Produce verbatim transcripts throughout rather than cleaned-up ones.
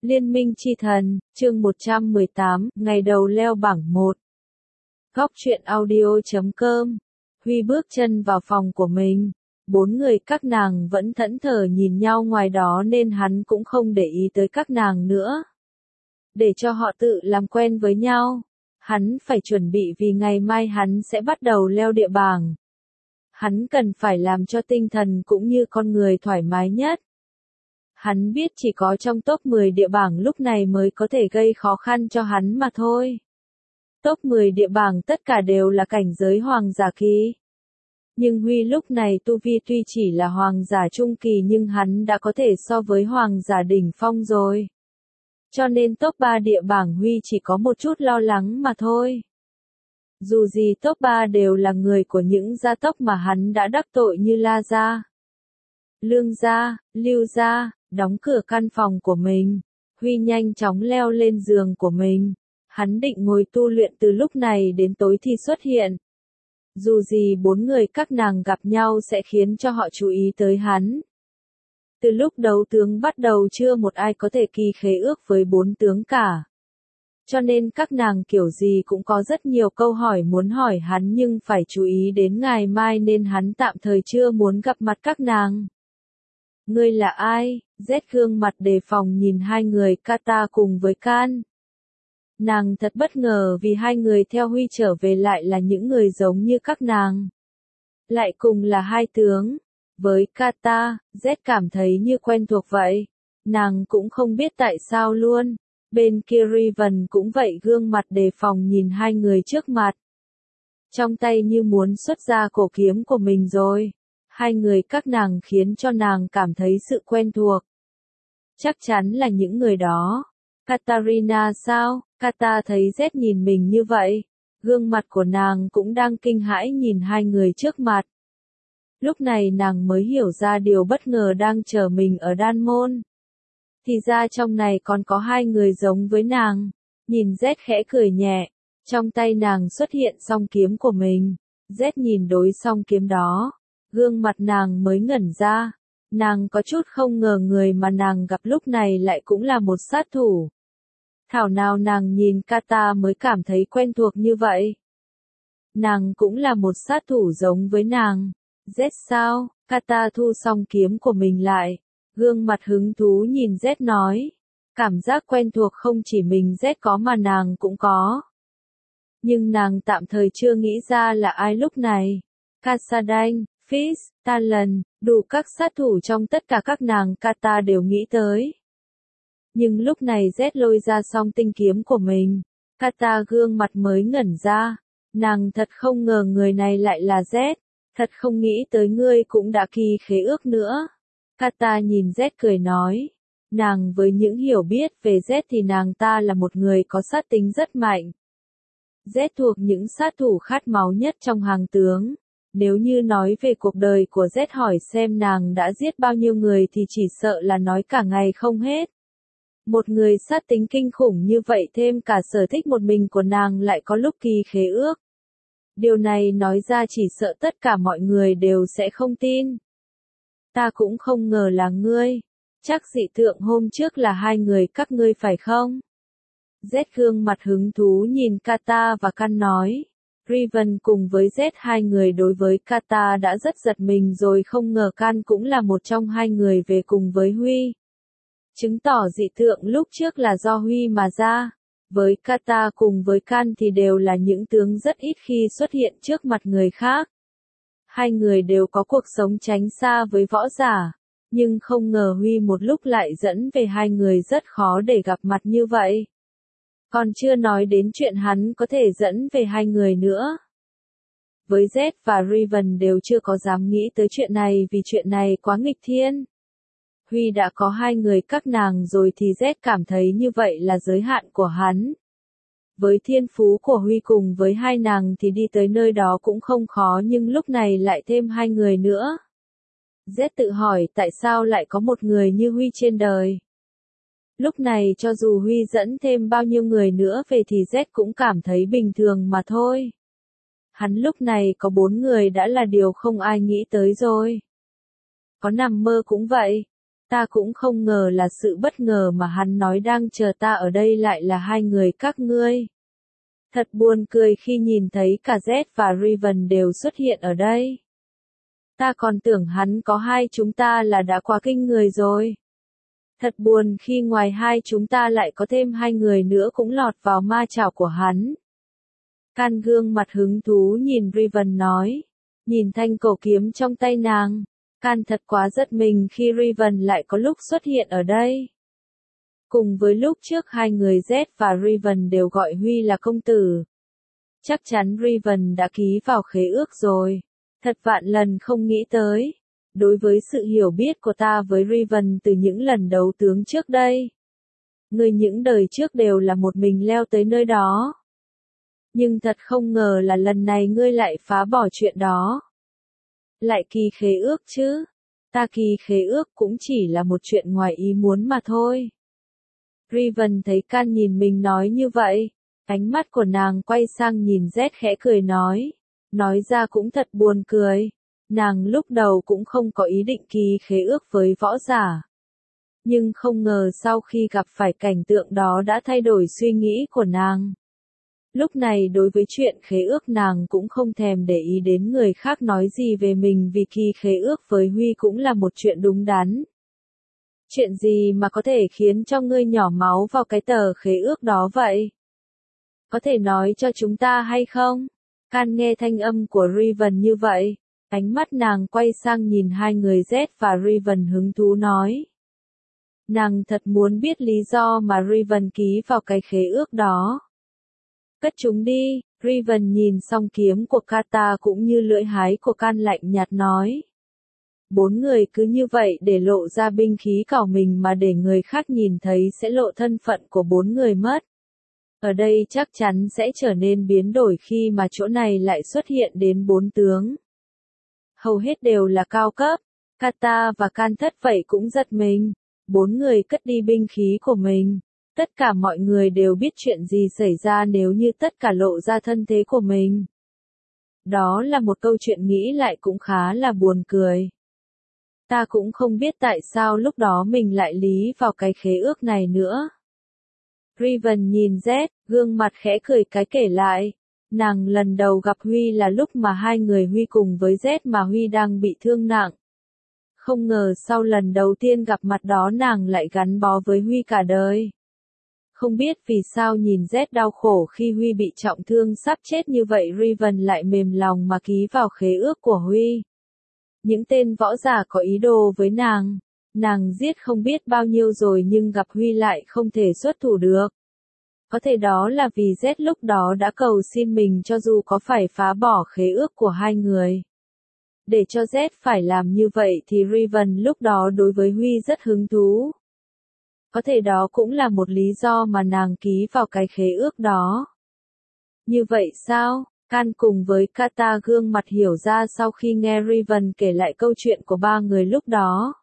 Liên minh chi thần, chương một trăm mười tám, ngày đầu leo bảng một. Góc truyện audio chấm com. Huy bước chân vào phòng của mình. Bốn người các nàng vẫn thẫn thờ nhìn nhau ngoài đó nên hắn cũng không để ý tới các nàng nữa. Để cho họ tự làm quen với nhau. Hắn phải chuẩn bị vì ngày mai hắn sẽ bắt đầu leo địa bảng. Hắn cần phải làm cho tinh thần cũng như con người thoải mái nhất. Hắn biết chỉ có trong top mười địa bảng lúc này mới có thể gây khó khăn cho hắn mà thôi. Top mười địa bảng tất cả đều là cảnh giới hoàng giả kỳ. Nhưng Huy lúc này tu vi tuy chỉ là hoàng giả trung kỳ nhưng hắn đã có thể so với hoàng giả đỉnh phong rồi. Cho nên top ba địa bảng Huy chỉ có một chút lo lắng mà thôi. Dù gì top ba đều là người của những gia tộc mà hắn đã đắc tội như La Gia, Lương Gia, Lưu Gia. Đóng cửa căn phòng của mình, Huy nhanh chóng leo lên giường của mình. Hắn định ngồi tu luyện từ lúc này đến tối thì xuất hiện. Dù gì bốn người các nàng gặp nhau sẽ khiến cho họ chú ý tới hắn. Từ lúc đấu tướng bắt đầu chưa một ai có thể kỳ khế ước với bốn tướng cả. Cho nên các nàng kiểu gì cũng có rất nhiều câu hỏi muốn hỏi hắn nhưng phải chú ý đến ngày mai nên hắn tạm thời chưa muốn gặp mặt các nàng. Ngươi là ai? Z gương mặt đề phòng nhìn hai người Kata cùng với Can. Nàng thật bất ngờ vì hai người theo Huy trở về lại là những người giống như các nàng. Lại cùng là hai tướng. Với Kata, Z cảm thấy như quen thuộc vậy. Nàng cũng không biết tại sao luôn. Bên kia Riven cũng vậy gương mặt đề phòng nhìn hai người trước mặt. Trong tay như muốn xuất ra cổ kiếm của mình rồi. Hai người các nàng khiến cho nàng cảm thấy sự quen thuộc. Chắc chắn là những người đó. Katarina sao? Kata thấy Z nhìn mình như vậy. Gương mặt của nàng cũng đang kinh hãi nhìn hai người trước mặt. Lúc này nàng mới hiểu ra điều bất ngờ đang chờ mình ở Đan Môn. Thì ra trong này còn có hai người giống với nàng. Nhìn Z khẽ cười nhẹ. Trong tay nàng xuất hiện song kiếm của mình. Z nhìn đối song kiếm đó. Gương mặt nàng mới ngẩn ra. Nàng có chút không ngờ người mà nàng gặp lúc này lại cũng là một sát thủ. Thảo nào nàng nhìn Kata mới cảm thấy quen thuộc như vậy. Nàng cũng là một sát thủ giống với nàng. Z sao? Kata thu xong kiếm của mình lại. Gương mặt hứng thú nhìn Z nói. Cảm giác quen thuộc không chỉ mình Z có mà nàng cũng có. Nhưng nàng tạm thời chưa nghĩ ra là ai lúc này. Kassadin, Fizz, Talon, đủ các sát thủ trong tất cả các nàng Kata đều nghĩ tới. Nhưng lúc này Z lôi ra song tinh kiếm của mình. Kata gương mặt mới ngẩn ra. Nàng thật không ngờ người này lại là Z. Thật không nghĩ tới ngươi cũng đã kỳ khế ước nữa. Kata nhìn Z cười nói. Nàng với những hiểu biết về Z thì nàng ta là một người có sát tính rất mạnh. Z thuộc những sát thủ khát máu nhất trong hàng tướng. Nếu như nói về cuộc đời của Z hỏi xem nàng đã giết bao nhiêu người thì chỉ sợ là nói cả ngày không hết. Một người sát tính kinh khủng như vậy thêm cả sở thích một mình của nàng lại có lúc kỳ khế ước. Điều này nói ra chỉ sợ tất cả mọi người đều sẽ không tin. Ta cũng không ngờ là ngươi. Chắc dị tượng hôm trước là hai người các ngươi phải không? Z gương mặt hứng thú nhìn Kata và Can nói. Riven cùng với Z hai người đối với Kata đã rất giật mình rồi không ngờ Can cũng là một trong hai người về cùng với Huy. Chứng tỏ dị tượng lúc trước là do Huy mà ra. Với Kata cùng với Can thì đều là những tướng rất ít khi xuất hiện trước mặt người khác. Hai người đều có cuộc sống tránh xa với võ giả. Nhưng không ngờ Huy một lúc lại dẫn về hai người rất khó để gặp mặt như vậy. Còn chưa nói đến chuyện hắn có thể dẫn về hai người nữa. Với Z và Riven đều chưa có dám nghĩ tới chuyện này vì chuyện này quá nghịch thiên. Huy đã có hai người các nàng rồi thì Z cảm thấy như vậy là giới hạn của hắn. Với thiên phú của Huy cùng với hai nàng thì đi tới nơi đó cũng không khó nhưng lúc này lại thêm hai người nữa. Z tự hỏi tại sao lại có một người như Huy trên đời. Lúc này cho dù Huy dẫn thêm bao nhiêu người nữa về thì Z cũng cảm thấy bình thường mà thôi. Hắn lúc này có bốn người đã là điều không ai nghĩ tới rồi. Có nằm mơ cũng vậy. Ta cũng không ngờ là sự bất ngờ mà hắn nói đang chờ ta ở đây lại là hai người các ngươi. Thật buồn cười khi nhìn thấy cả Z và Riven đều xuất hiện ở đây. Ta còn tưởng hắn có hai chúng ta là đã quá kinh người rồi. Thật buồn khi ngoài hai chúng ta lại có thêm hai người nữa cũng lọt vào ma chảo của hắn. Can gương mặt hứng thú nhìn Riven nói. Nhìn thanh cổ kiếm trong tay nàng. Can thật quá giật mình khi Riven lại có lúc xuất hiện ở đây. Cùng với lúc trước hai người Z và Riven đều gọi Huy là công tử. Chắc chắn Riven đã ký vào khế ước rồi. Thật vạn lần không nghĩ tới. Đối với sự hiểu biết của ta với Riven từ những lần đấu tướng trước đây. Người những đời trước đều là một mình leo tới nơi đó. Nhưng thật không ngờ là lần này ngươi lại phá bỏ chuyện đó. Lại ký khế ước chứ. Ta ký khế ước cũng chỉ là một chuyện ngoài ý muốn mà thôi. Riven thấy Can nhìn mình nói như vậy. Ánh mắt của nàng quay sang nhìn Z khẽ cười nói. Nói ra cũng thật buồn cười. Nàng lúc đầu cũng không có ý định ký khế ước với võ giả. Nhưng không ngờ sau khi gặp phải cảnh tượng đó đã thay đổi suy nghĩ của nàng. Lúc này đối với chuyện khế ước nàng cũng không thèm để ý đến người khác nói gì về mình vì ký khế ước với Huy cũng là một chuyện đúng đắn. Chuyện gì mà có thể khiến cho ngươi nhỏ máu vào cái tờ khế ước đó vậy? Có thể nói cho chúng ta hay không? Can nghe thanh âm của Riven như vậy. Ánh mắt nàng quay sang nhìn hai người Z và Riven hứng thú nói. Nàng thật muốn biết lý do mà Riven ký vào cái khế ước đó. Cất chúng đi, Riven nhìn xong kiếm của Kata cũng như lưỡi hái của Can lạnh nhạt nói. Bốn người cứ như vậy để lộ ra binh khí của mình mà để người khác nhìn thấy sẽ lộ thân phận của bốn người mất. Ở đây chắc chắn sẽ trở nên biến đổi khi mà chỗ này lại xuất hiện đến bốn tướng. Hầu hết đều là cao cấp, Kata và Can thất vậy cũng giật mình. Bốn người cất đi binh khí của mình. Tất cả mọi người đều biết chuyện gì xảy ra nếu như tất cả lộ ra thân thế của mình. Đó là một câu chuyện nghĩ lại cũng khá là buồn cười. Ta cũng không biết tại sao lúc đó mình lại lý vào cái khế ước này nữa. Riven nhìn Z, gương mặt khẽ cười cái kể lại. Nàng lần đầu gặp Huy là lúc mà hai người Huy cùng với Z mà Huy đang bị thương nặng. Không ngờ sau lần đầu tiên gặp mặt đó nàng lại gắn bó với Huy cả đời. Không biết vì sao nhìn Z đau khổ khi Huy bị trọng thương sắp chết như vậy Riven lại mềm lòng mà ký vào khế ước của Huy. Những tên võ giả có ý đồ với nàng. Nàng giết không biết bao nhiêu rồi nhưng gặp Huy lại không thể xuất thủ được. Có thể đó là vì Z lúc đó đã cầu xin mình cho dù có phải phá bỏ khế ước của hai người. Để cho Z phải làm như vậy thì Riven lúc đó đối với Huy rất hứng thú. Có thể đó cũng là một lý do mà nàng ký vào cái khế ước đó. Như vậy sao? Can cùng với Kata gương mặt hiểu ra sau khi nghe Riven kể lại câu chuyện của ba người lúc đó.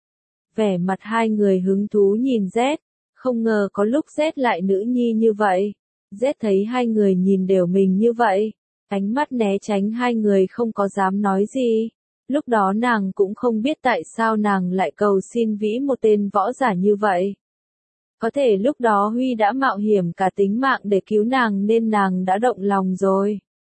Vẻ mặt hai người hứng thú nhìn Z, không ngờ có lúc Z lại nữ nhi như vậy. Z thấy hai người nhìn đều mình như vậy, ánh mắt né tránh hai người không có dám nói gì. Lúc đó nàng cũng không biết tại sao nàng lại cầu xin vĩ một tên võ giả như vậy. Có thể lúc đó Huy đã mạo hiểm cả tính mạng để cứu nàng nên nàng đã động lòng rồi.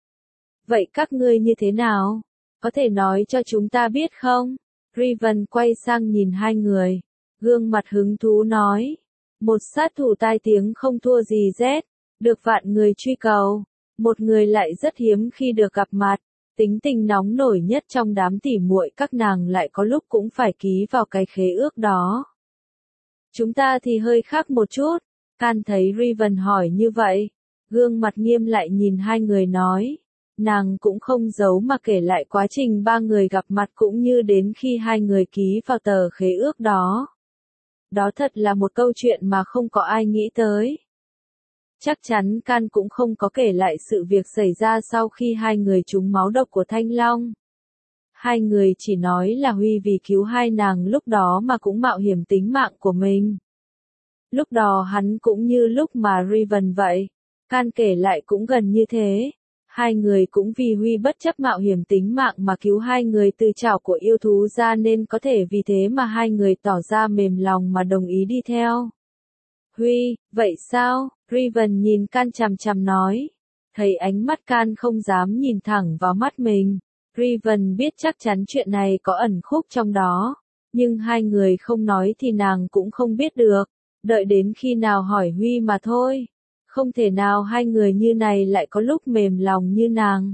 Vậy các ngươi như thế nào? Có thể nói cho chúng ta biết không? Riven quay sang nhìn hai người. Gương mặt hứng thú nói. Một sát thủ tai tiếng không thua gì Z. Được vạn người truy cầu. Một người lại rất hiếm khi được gặp mặt. Tính tình nóng nổi nhất trong đám tỉ muội các nàng lại có lúc cũng phải ký vào cái khế ước đó. Chúng ta thì hơi khác một chút. Can thấy Riven hỏi như vậy. Gương mặt nghiêm lại nhìn hai người nói. Nàng cũng không giấu mà kể lại quá trình ba người gặp mặt cũng như đến khi hai người ký vào tờ khế ước đó. Đó thật là một câu chuyện mà không có ai nghĩ tới. Chắc chắn Can cũng không có kể lại sự việc xảy ra sau khi hai người trúng máu độc của Thanh Long. Hai người chỉ nói là Huy vì cứu hai nàng lúc đó mà cũng mạo hiểm tính mạng của mình. Lúc đó hắn cũng như lúc mà Riven vậy. Can kể lại cũng gần như thế. Hai người cũng vì Huy bất chấp mạo hiểm tính mạng mà cứu hai người từ chảo của yêu thú ra nên có thể vì thế mà hai người tỏ ra mềm lòng mà đồng ý đi theo. Huy, vậy sao? Riven nhìn Can chằm chằm nói. Thấy ánh mắt Can không dám nhìn thẳng vào mắt mình. Riven biết chắc chắn chuyện này có ẩn khúc trong đó. Nhưng hai người không nói thì nàng cũng không biết được. Đợi đến khi nào hỏi Huy mà thôi. Không thể nào hai người như này lại có lúc mềm lòng như nàng.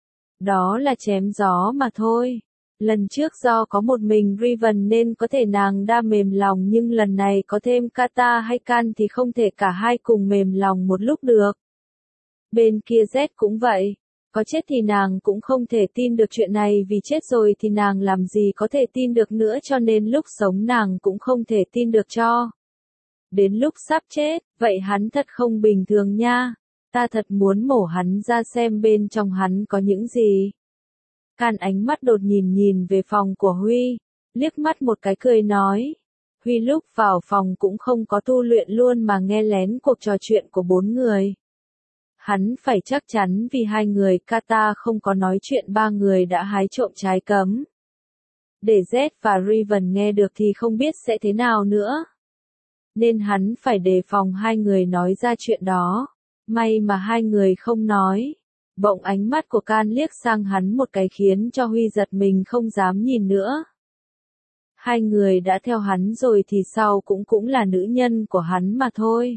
Đó là chém gió mà thôi. Lần trước do có một mình Riven nên có thể nàng đã mềm lòng nhưng lần này có thêm Kata hay Can thì không thể cả hai cùng mềm lòng một lúc được. Bên kia Z cũng vậy. Có chết thì nàng cũng không thể tin được chuyện này vì chết rồi thì nàng làm gì có thể tin được nữa cho nên lúc sống nàng cũng không thể tin được cho. Đến lúc sắp chết, vậy hắn thật không bình thường nha. Ta thật muốn mổ hắn ra xem bên trong hắn có những gì. Can ánh mắt đột nhìn nhìn về phòng của Huy, liếc mắt một cái cười nói. Huy lúc vào phòng cũng không có tu luyện luôn mà nghe lén cuộc trò chuyện của bốn người. Hắn phải chắc chắn vì hai người Kata không có nói chuyện ba người đã hái trộm trái cấm. Để Z và Riven nghe được thì không biết sẽ thế nào nữa. Nên hắn phải đề phòng hai người nói ra chuyện đó. May mà hai người không nói. Bỗng ánh mắt của Can liếc sang hắn một cái khiến cho Huy giật mình không dám nhìn nữa. Hai người đã theo hắn rồi thì sau cũng cũng là nữ nhân của hắn mà thôi.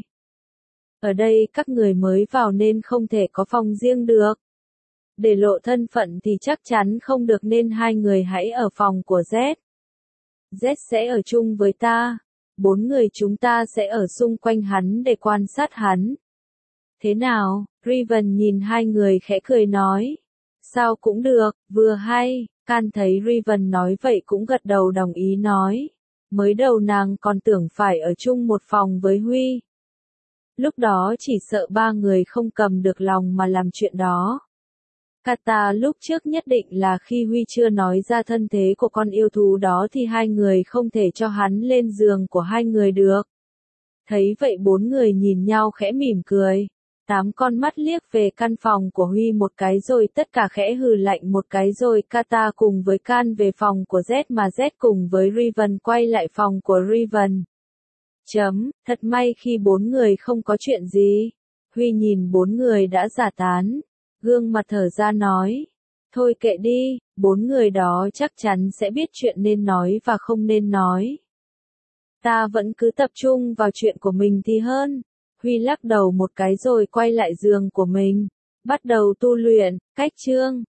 Ở đây các người mới vào nên không thể có phòng riêng được. Để lộ thân phận thì chắc chắn không được nên hai người hãy ở phòng của Z. Z sẽ ở chung với ta. Bốn người chúng ta sẽ ở xung quanh hắn để quan sát hắn. Thế nào? Riven nhìn hai người khẽ cười nói. Sao cũng được, vừa hay. Can thấy Riven nói vậy cũng gật đầu đồng ý nói. Mới đầu nàng còn tưởng phải ở chung một phòng với Huy. Lúc đó chỉ sợ ba người không cầm được lòng mà làm chuyện đó. Kata lúc trước nhất định là khi Huy chưa nói ra thân thế của con yêu thú đó thì hai người không thể cho hắn lên giường của hai người được. Thấy vậy bốn người nhìn nhau khẽ mỉm cười. Tám con mắt liếc về căn phòng của Huy một cái rồi tất cả khẽ hừ lạnh một cái rồi Kata cùng với Can về phòng của Z mà Z cùng với Riven quay lại phòng của Riven. Chấm, thật may khi bốn người không có chuyện gì. Huy nhìn bốn người đã giải tán. Gương mặt thở ra nói. Thôi kệ đi, bốn người đó chắc chắn sẽ biết chuyện nên nói và không nên nói. Ta vẫn cứ tập trung vào chuyện của mình thì hơn. Huy lắc đầu một cái rồi quay lại giường của mình. Bắt đầu tu luyện, cách chương.